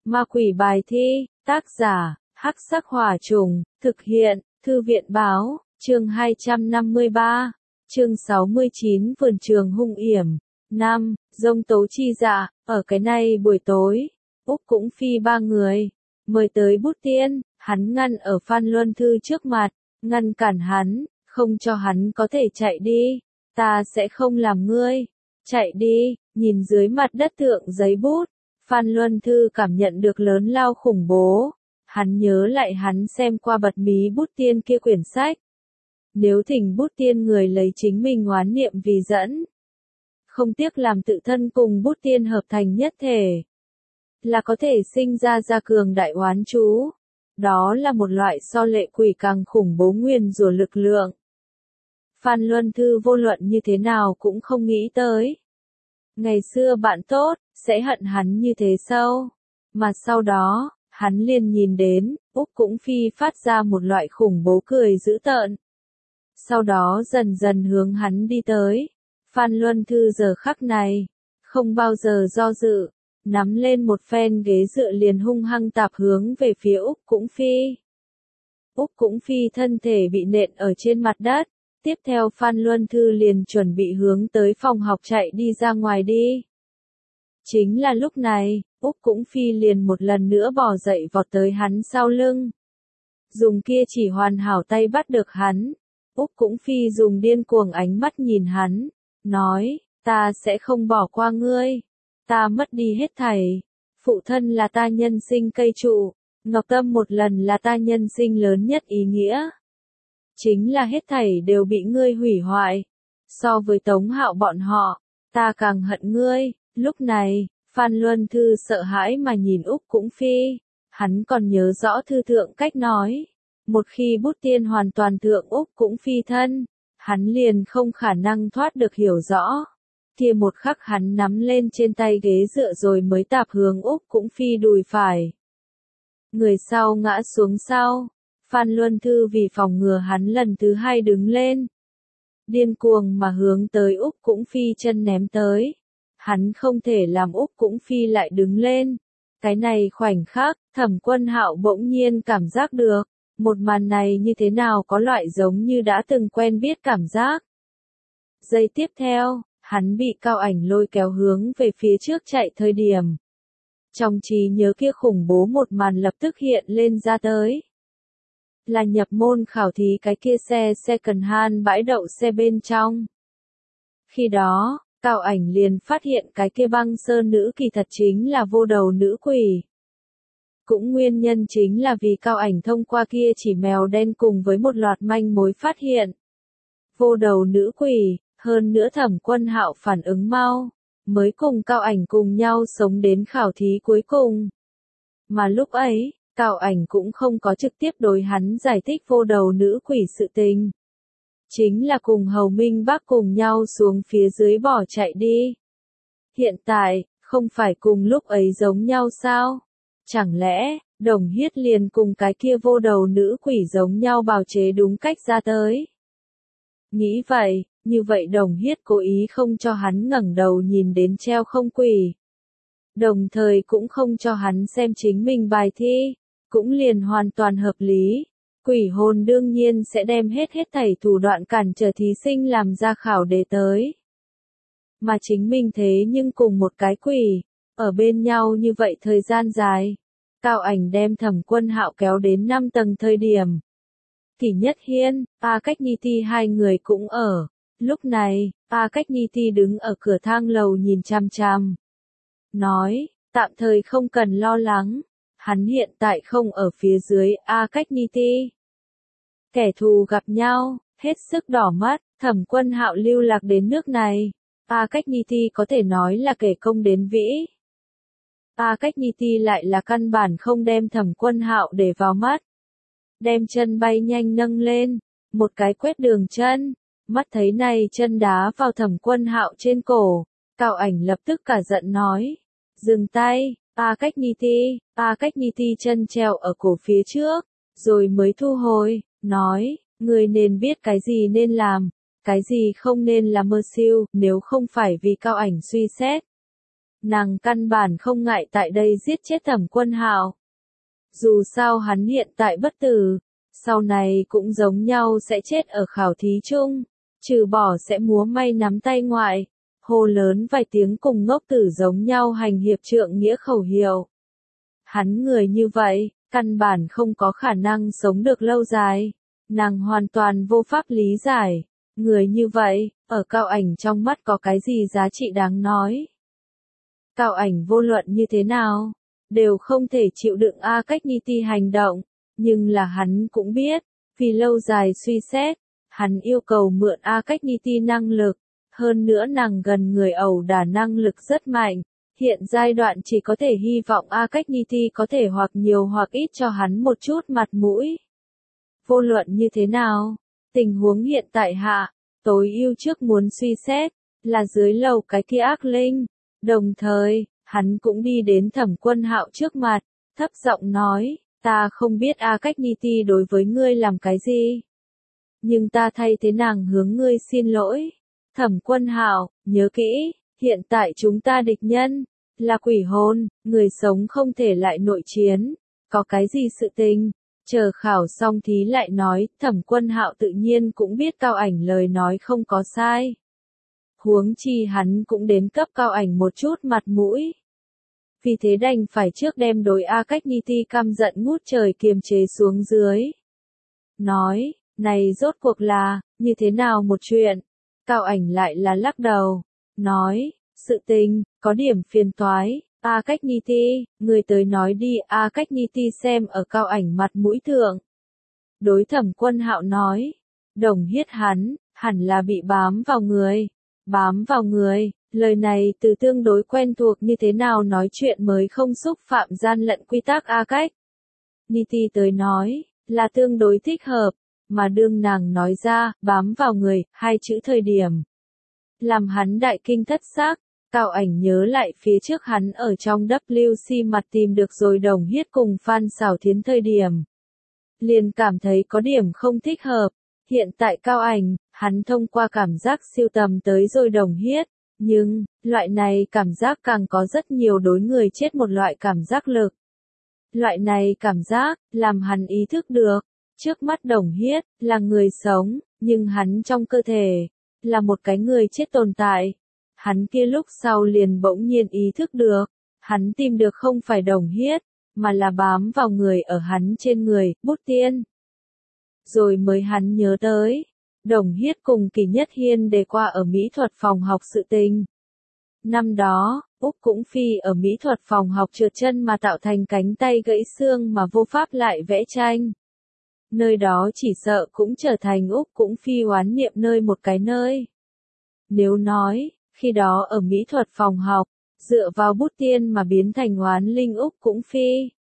Ma quỷ bài thi, tác giả, Hắc Sắc Hỏa Trùng, thực hiện, Thư viện Báo, chương 253, chương 69 Vườn trường hung yểm. 5. Dông tố chi dạ, ở cái này buổi tối, Úc cũng phi ba người, mời tới Bút Tiên, hắn ngăn ở Phan Luân Thư trước mặt, ngăn cản hắn, không cho hắn có thể chạy đi, ta sẽ không làm ngươi, chạy đi, nhìn dưới mặt đất thượng giấy bút, Phan Luân Thư cảm nhận được lớn lao khủng bố, hắn nhớ lại hắn xem qua bật mí Bút Tiên kia quyển sách. Nếu thỉnh Bút Tiên người lấy chính mình oán niệm vì dẫn, không tiếc làm tự thân cùng Bút Tiên hợp thành nhất thể, là có thể sinh ra gia cường đại oán chú. Đó là một loại so lệ quỷ càng khủng bố nguyền rủa lực lượng. Phan Luân Thư vô luận như thế nào cũng không nghĩ tới. Ngày xưa bạn tốt, sẽ hận hắn như thế sao? Mà sau đó, hắn liền nhìn đến, Úc cũng phi phát ra một loại khủng bố cười dữ tợn. Sau đó dần dần hướng hắn đi tới. Phan Luân Thư giờ khắc này, không bao giờ do dự, nắm lên một phen ghế dựa liền hung hăng tạp hướng về phía Úc cũng phi. Úc cũng phi thân thể bị nện ở trên mặt đất, tiếp theo Phan Luân Thư liền chuẩn bị hướng tới phòng học chạy đi ra ngoài đi. Chính là lúc này, Úc cũng phi liền một lần nữa bò dậy vọt tới hắn sau lưng. Dùng kia chỉ hoàn hảo tay bắt được hắn, Úc cũng phi dùng điên cuồng ánh mắt nhìn hắn, nói, ta sẽ không bỏ qua ngươi. Ta mất đi hết thảy. Phụ thân là ta nhân sinh cây trụ, Ngọc Tâm một lần là ta nhân sinh lớn nhất ý nghĩa. Chính là hết thảy đều bị ngươi hủy hoại. So với Tống Hạo bọn họ, ta càng hận ngươi. Lúc này, Phan Luân Thư sợ hãi mà nhìn Úc cũng phi. Hắn còn nhớ rõ thư thượng cách nói. Một khi Bút Tiên hoàn toàn thượng Úc cũng phi thân, hắn liền không khả năng thoát được hiểu rõ. Kia một khắc hắn nắm lên trên tay ghế dựa rồi mới tạp hướng Úc cũng phi đùi phải. Người sau ngã xuống sau, Phan Luân Thư vì phòng ngừa hắn lần thứ hai đứng lên. Điên cuồng mà hướng tới Úc cũng phi chân ném tới. Hắn không thể làm Úc cũng phi lại đứng lên. Cái này khoảnh khắc, Thẩm Quân Hạo bỗng nhiên cảm giác được, một màn này như thế nào có loại giống như đã từng quen biết cảm giác. Giây tiếp theo, hắn bị Cao Ảnh lôi kéo hướng về phía trước chạy thời điểm. Trong trí nhớ kia khủng bố một màn lập tức hiện lên ra tới. Là nhập môn khảo thí cái kia xe second hand bãi đậu xe bên trong. Khi đó, Cao Ảnh liền phát hiện cái kia băng sơn nữ kỳ thật chính là vô đầu nữ quỷ. Cũng nguyên nhân chính là vì Cao Ảnh thông qua kia chỉ mèo đen cùng với một loạt manh mối phát hiện. Vô đầu nữ quỷ. Hơn nữa Thẩm Quân Hạo phản ứng mau, mới cùng Cao Ảnh cùng nhau sống đến khảo thí cuối cùng. Mà lúc ấy, Cao Ảnh cũng không có trực tiếp đối hắn giải thích vô đầu nữ quỷ sự tình. Chính là cùng Hầu Minh Bắc cùng nhau xuống phía dưới bỏ chạy đi. Hiện tại, không phải cùng lúc ấy giống nhau sao? Chẳng lẽ, Đồng Hiết liền cùng cái kia vô đầu nữ quỷ giống nhau bào chế đúng cách ra tới? Nghĩ vậy. Như vậy Đồng Hiết cố ý không cho hắn ngẩng đầu nhìn đến treo không quỷ. Đồng thời cũng không cho hắn xem chính mình bài thi, cũng liền hoàn toàn hợp lý. Quỷ hồn đương nhiên sẽ đem hết thảy thủ đoạn cản trở thí sinh làm ra khảo đề tới. Mà chính mình thế nhưng cùng một cái quỷ, ở bên nhau như vậy thời gian dài. Cao Ảnh đem Thẩm Quân Hạo kéo đến 5 tầng thời điểm. Kỷ Nhất Hiên, A Cách Ni Ti hai người cũng ở. Lúc này, A Cách Ni Ti đứng ở cửa thang lầu nhìn chằm chằm. Nói, tạm thời không cần lo lắng. Hắn hiện tại không ở phía dưới A Cách Ni Ti. Kẻ thù gặp nhau, hết sức đỏ mắt, Thẩm Quân Hạo lưu lạc đến nước này. A Cách Ni Ti có thể nói là kẻ công đến vĩ. A Cách Ni Ti lại là căn bản không đem Thẩm Quân Hạo để vào mắt. Đem chân bay nhanh nâng lên, một cái quét đường chân. Mắt thấy này chân đá vào Thẩm Quân Hạo trên cổ, Cao Ảnh lập tức cả giận nói. Dừng tay, A Cách Ni Ti chân treo ở cổ phía trước, rồi mới thu hồi, nói, người nên biết cái gì nên làm, cái gì không nên làm mơ siêu, nếu không phải vì Cao Ảnh suy xét. nàng căn bản không ngại tại đây giết chết Thẩm Quân Hạo. Dù sao hắn hiện tại bất tử, sau này cũng giống nhau sẽ chết ở khảo thí chung, trừ bỏ sẽ múa may nắm tay ngoại, hô lớn vài tiếng cùng ngốc tử giống nhau hành hiệp trượng nghĩa khẩu hiệu. Hắn người như vậy, căn bản không có khả năng sống được lâu dài, nàng hoàn toàn vô pháp lý giải, người như vậy, ở Cao Ảnh trong mắt có cái gì giá trị đáng nói. Cao Ảnh vô luận như thế nào, đều không thể chịu đựng A Cách Niti hành động, nhưng là hắn cũng biết, vì lâu dài suy xét, hắn yêu cầu mượn A Cách Niti năng lực, hơn nữa nàng gần người ẩu đả năng lực rất mạnh, hiện giai đoạn chỉ có thể hy vọng A Cách Niti có thể hoặc nhiều hoặc ít cho hắn một chút mặt mũi. Vô luận như thế nào, tình huống hiện tại hạ, tối ưu trước muốn suy xét, là dưới lầu cái kia ác linh, đồng thời, hắn cũng đi đến Thẩm Quân Hạo trước mặt, thấp giọng nói, ta không biết A Cách Niti đối với ngươi làm cái gì, nhưng ta thay thế nàng hướng ngươi xin lỗi. Thẩm Quân Hạo, nhớ kỹ, hiện tại chúng ta địch nhân là quỷ hồn, người sống không thể lại nội chiến, có cái gì sự tình, chờ khảo xong thí lại nói. Thẩm Quân Hạo tự nhiên cũng biết Cao Ảnh lời nói không có sai. Huống chi hắn cũng đến cấp Cao Ảnh một chút mặt mũi. Vì thế đành phải trước đem đối A Cách Niti căm giận ngút trời kiềm chế xuống dưới. Nói, này rốt cuộc là, như thế nào một chuyện? Cao Ảnh lại là lắc đầu, nói, sự tình, có điểm phiền toái, A Cách Niti, người tới nói đi. A Cách Niti xem ở Cao Ảnh mặt mũi thượng. Đối Thẩm Quân Hạo nói, Đồng Hiết hắn, hẳn là bị bám vào người. Bám vào người, lời này từ tương đối quen thuộc như thế nào nói chuyện mới không xúc phạm gian lận quy tắc A Cách Niti tới nói, là tương đối thích hợp, mà đương nàng nói ra, bám vào người, hai chữ thời điểm. Làm hắn đại kinh thất xác, Cao Ảnh nhớ lại phía trước hắn ở trong WC mặt tìm được rồi Đồng Hiết cùng Phan Xảo Thiến thời điểm. Liền cảm thấy có điểm không thích hợp, hiện tại Cao Ảnh, hắn thông qua cảm giác siêu tầm tới rồi Đồng Hiết, nhưng, loại này cảm giác càng có rất nhiều đối người chết một loại cảm giác lực. Loại này cảm giác, làm hắn ý thức được, trước mắt Đồng Hiết, là người sống, nhưng hắn trong cơ thể, là một cái người chết tồn tại. Hắn kia lúc sau liền bỗng nhiên ý thức được, hắn tìm được không phải Đồng Hiết, mà là bám vào người ở hắn trên người, Bút Tiên. Rồi mới hắn nhớ tới, Đồng Hiết cùng Kỳ Nhất Hiên đề qua ở mỹ thuật phòng học sự tình. Năm đó, Úc cũng phi ở mỹ thuật phòng học trượt chân mà tạo thành cánh tay gãy xương mà vô pháp lại vẽ tranh. Nơi đó chỉ sợ cũng trở thành Úc cũng phi oán niệm nơi một cái nơi. Nếu nói, khi đó ở mỹ thuật phòng học, dựa vào Bút Tiên mà biến thành oán linh Úc cũng phi.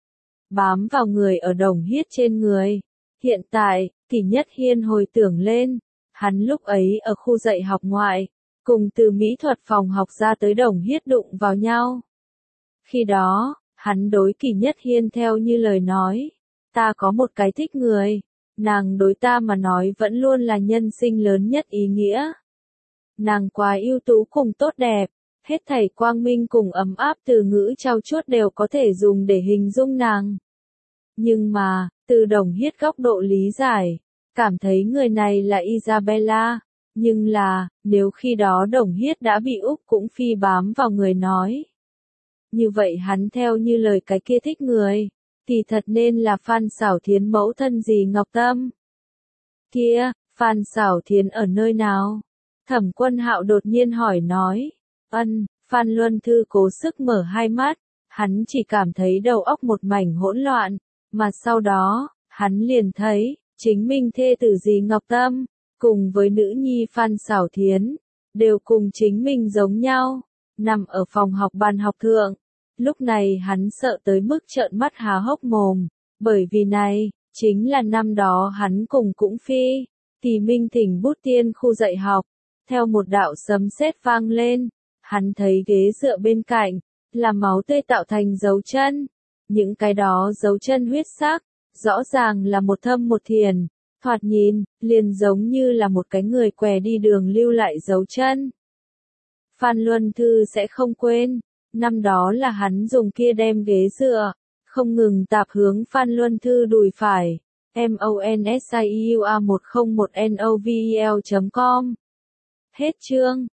Bám vào người ở Đồng Hiết trên người. Hiện tại, Kỳ Nhất Hiên hồi tưởng lên, hắn lúc ấy ở khu dạy học ngoại, cùng từ mỹ thuật phòng học ra tới Đồng Hiết đụng vào nhau. Khi đó, hắn đối Kỳ Nhất Hiên theo như lời nói, ta có một cái thích người, nàng đối ta mà nói vẫn luôn là nhân sinh lớn nhất ý nghĩa. Nàng quá ưu tú cùng tốt đẹp, hết thảy quang minh cùng ấm áp từ ngữ trao chuốt đều có thể dùng để hình dung nàng. Nhưng mà, từ Đồng Hiết góc độ lý giải, cảm thấy người này là Isabella, nhưng là, nếu khi đó Đồng Hiết đã bị Úc cũng phi bám vào người nói. Như vậy hắn theo như lời cái kia thích người, thì thật nên là Phan Xảo Thiến mẫu thân gì Ngọc Tâm. Kia, Phan Xảo Thiến ở nơi nào? Thẩm Quân Hạo đột nhiên hỏi nói. Phan Luân Thư cố sức mở hai mắt, hắn chỉ cảm thấy đầu óc một mảnh hỗn loạn, mà sau đó, hắn liền thấy, chính mình thê tử gì Ngọc Tâm, cùng với nữ nhi Phan Xảo Thiến, đều cùng chính mình giống nhau, nằm ở phòng học bàn học thượng. Lúc này hắn sợ tới mức trợn mắt há hốc mồm, bởi vì này, chính là năm đó hắn cùng cũng phi, Kỳ Minh thỉnh Bút Tiên khu dạy học, theo một đạo sấm sét vang lên, hắn thấy ghế dựa bên cạnh, là máu tươi tạo thành dấu chân, những cái đó dấu chân huyết sắc, rõ ràng là một thâm một thiền, thoạt nhìn, liền giống như là một cái người què đi đường lưu lại dấu chân. Phan Luân Thư sẽ không quên. Năm đó là hắn dùng kia đem ghế dựa, không ngừng tạp hướng Phan Luân Thư đùi phải. MONSIUA1010novel.com. Hết chương.